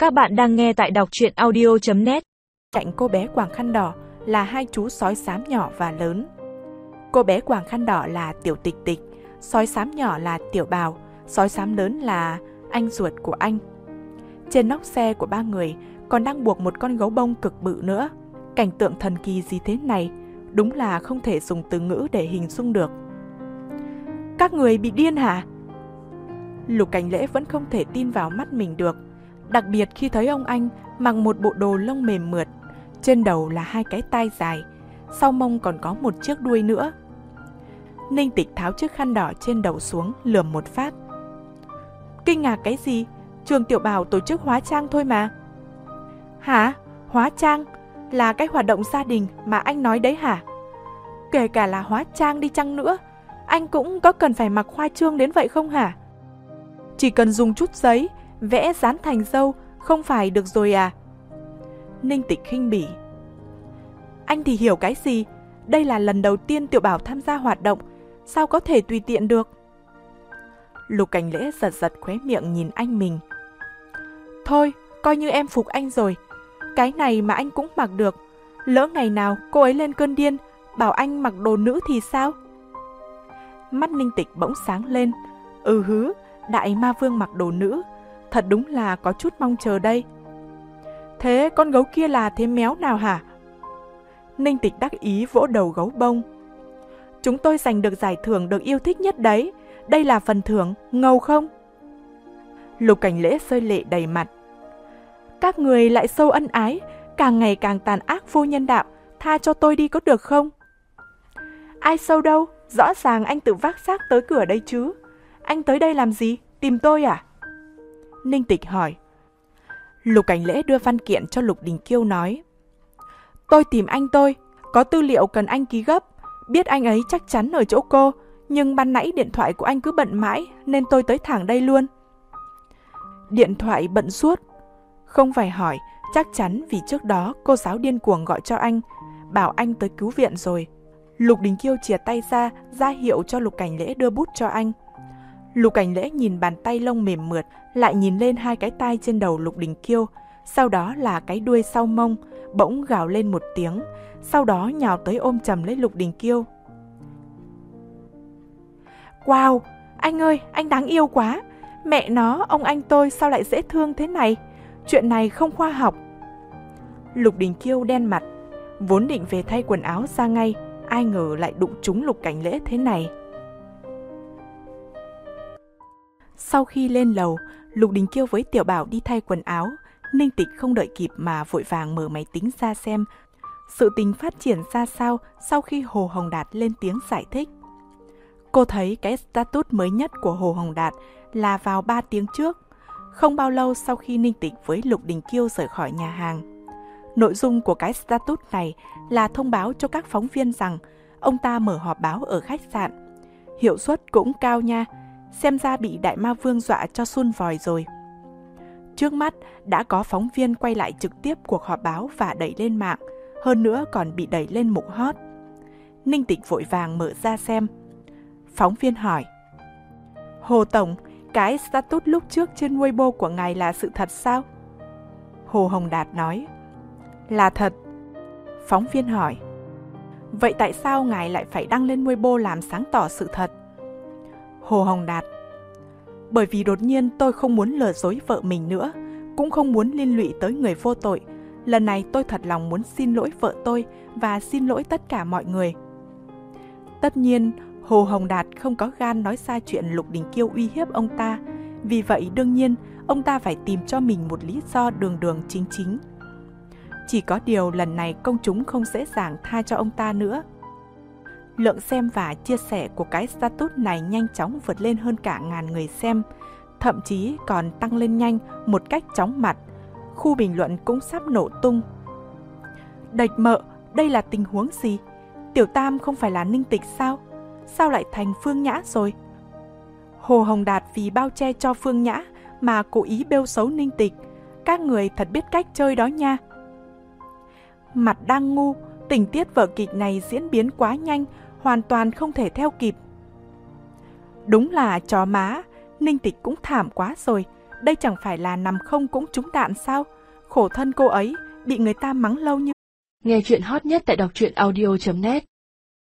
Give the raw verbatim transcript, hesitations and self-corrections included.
Các bạn đang nghe tại đọc truyện audio chấm net. Cạnh cô bé quàng khăn đỏ là hai chú sói xám nhỏ và lớn. Cô bé quàng khăn đỏ là Tiểu Tịch Tịch, sói xám nhỏ là Tiểu Bào, sói xám lớn là anh ruột của anh. Trên nóc xe của ba người còn đang buộc một con gấu bông cực bự nữa. Cảnh tượng thần kỳ gì thế này, đúng là không thể dùng từ ngữ để hình dung được. Các người bị điên hả? Lục Cảnh Lễ vẫn không thể tin vào mắt mình được, đặc biệt khi thấy ông anh mặc một bộ đồ lông mềm mượt, trên đầu là hai cái tai dài, sau mông còn có một chiếc đuôi nữa. Ninh Tịch tháo chiếc khăn đỏ trên đầu xuống, lườm một phát. Kinh ngạc cái gì? Trường Tiểu Bảo tổ chức hóa trang thôi mà. Hả? Hóa trang? Là cái hoạt động gia đình mà anh nói đấy hả? Kể cả là hóa trang đi chăng nữa, anh cũng có cần phải mặc hoa trương đến vậy không hả? Chỉ cần dùng chút giấy, vẽ dán thành dâu, không phải được rồi à? Ninh Tịch khinh bỉ. Anh thì hiểu cái gì? Đây là lần đầu tiên Tiểu Bảo tham gia hoạt động, sao có thể tùy tiện được? Lục Cảnh Lễ giật giật khóe miệng nhìn anh mình. Thôi, coi như em phục anh rồi. Cái này mà anh cũng mặc được. Lỡ ngày nào cô ấy lên cơn điên, bảo anh mặc đồ nữ thì sao? Mắt Ninh Tịch bỗng sáng lên. Ừ hứ, đại ma vương mặc đồ nữ, thật đúng là có chút mong chờ đây. Thế con gấu kia là thế méo nào hả? Ninh Tịch đắc ý vỗ đầu gấu bông. Chúng tôi giành được giải thưởng được yêu thích nhất đấy. Đây là phần thưởng, ngầu không? Lục Cảnh Lễ rơi lệ đầy mặt. Các người lại sâu ân ái, càng ngày càng tàn ác vô nhân đạo, tha cho tôi đi có được không? Ai sâu đâu, rõ ràng anh tự vác xác tới cửa đây chứ. Anh tới đây làm gì? Tìm tôi à? Ninh Tịch hỏi. Lục Cảnh Lễ đưa văn kiện cho Lục Đình Kiêu nói. Tôi tìm anh tôi, có tư liệu cần anh ký gấp. Biết anh ấy chắc chắn ở chỗ cô, nhưng ban nãy điện thoại của anh cứ bận mãi nên tôi tới thẳng đây luôn. Điện thoại bận suốt? Không phải hỏi, chắc chắn vì trước đó cô giáo điên cuồng gọi cho anh, bảo anh tới cứu viện rồi. Lục Đình Kiêu chìa tay ra, ra hiệu cho Lục Cảnh Lễ đưa bút cho anh. Lục Cảnh Lễ nhìn bàn tay lông mềm mượt, lại nhìn lên hai cái tai trên đầu Lục Đình Kiêu, sau đó là cái đuôi sau mông, bỗng gào lên một tiếng, sau đó nhào tới ôm chầm lấy Lục Đình Kiêu. Wow, anh ơi, anh đáng yêu quá. Mẹ nó, ông anh tôi sao lại dễ thương thế này? Chuyện này không khoa học. Lục Đình Kiêu đen mặt, vốn định về thay quần áo ra ngay, ai ngờ lại đụng trúng Lục Cảnh Lễ thế này. Sau khi lên lầu, Lục Đình Kiêu với Tiểu Bảo đi thay quần áo. Ninh Tịch không đợi kịp mà vội vàng mở máy tính ra xem sự tình phát triển ra sao sau khi Hồ Hồng Đạt lên tiếng giải thích. Cô thấy cái status mới nhất của Hồ Hồng Đạt là vào ba tiếng trước, không bao lâu sau khi Ninh Tịch với Lục Đình Kiêu rời khỏi nhà hàng. Nội dung của cái status này là thông báo cho các phóng viên rằng ông ta mở họp báo ở khách sạn. Hiệu suất cũng cao nha, xem ra bị Đại Ma Vương dọa cho sun vòi rồi. Trước mắt đã có phóng viên quay lại trực tiếp cuộc họp báo và đẩy lên mạng, hơn nữa còn bị đẩy lên mục hot. Ninh Tịch vội vàng mở ra xem. Phóng viên hỏi. Hồ Tổng, cái status lúc trước trên Weibo của ngài là sự thật sao? Hồ Hồng Đạt nói. Là thật. Phóng viên hỏi. Vậy tại sao ngài lại phải đăng lên Weibo làm sáng tỏ sự thật? Hồ Hồng Đạt. Bởi vì đột nhiên tôi không muốn lừa dối vợ mình nữa, cũng không muốn liên lụy tới người vô tội. Lần này tôi thật lòng muốn xin lỗi vợ tôi và xin lỗi tất cả mọi người. Tất nhiên, Hồ Hồng Đạt không có gan nói ra chuyện Lục Đình Kiêu uy hiếp ông ta. Vì vậy đương nhiên, ông ta phải tìm cho mình một lý do đường đường chính chính. Chỉ có điều lần này công chúng không dễ dàng tha cho ông ta nữa. Lượng xem và chia sẻ của cái status này nhanh chóng vượt lên hơn cả ngàn người xem, thậm chí còn tăng lên nhanh một cách chóng mặt. Khu bình luận cũng sắp nổ tung. Đệch mợ, đây là tình huống gì? Tiểu Tam không phải là Ninh Tịch sao? Sao lại thành Phương Nhã rồi? Hồ Hồng Đạt vì bao che cho Phương Nhã mà cố ý bêu xấu Ninh Tịch. Các người thật biết cách chơi đó nha. Mặt đang ngu, tình tiết vở kịch này diễn biến quá nhanh, hoàn toàn không thể theo kịp. Đúng là chó má, Ninh Tịch cũng thảm quá rồi, Đây chẳng phải là nằm không cũng trúng đạn sao? Khổ thân cô ấy, bị người ta mắng lâu như. Nghe chuyện hot nhất tại đọc truyện audio chấm net.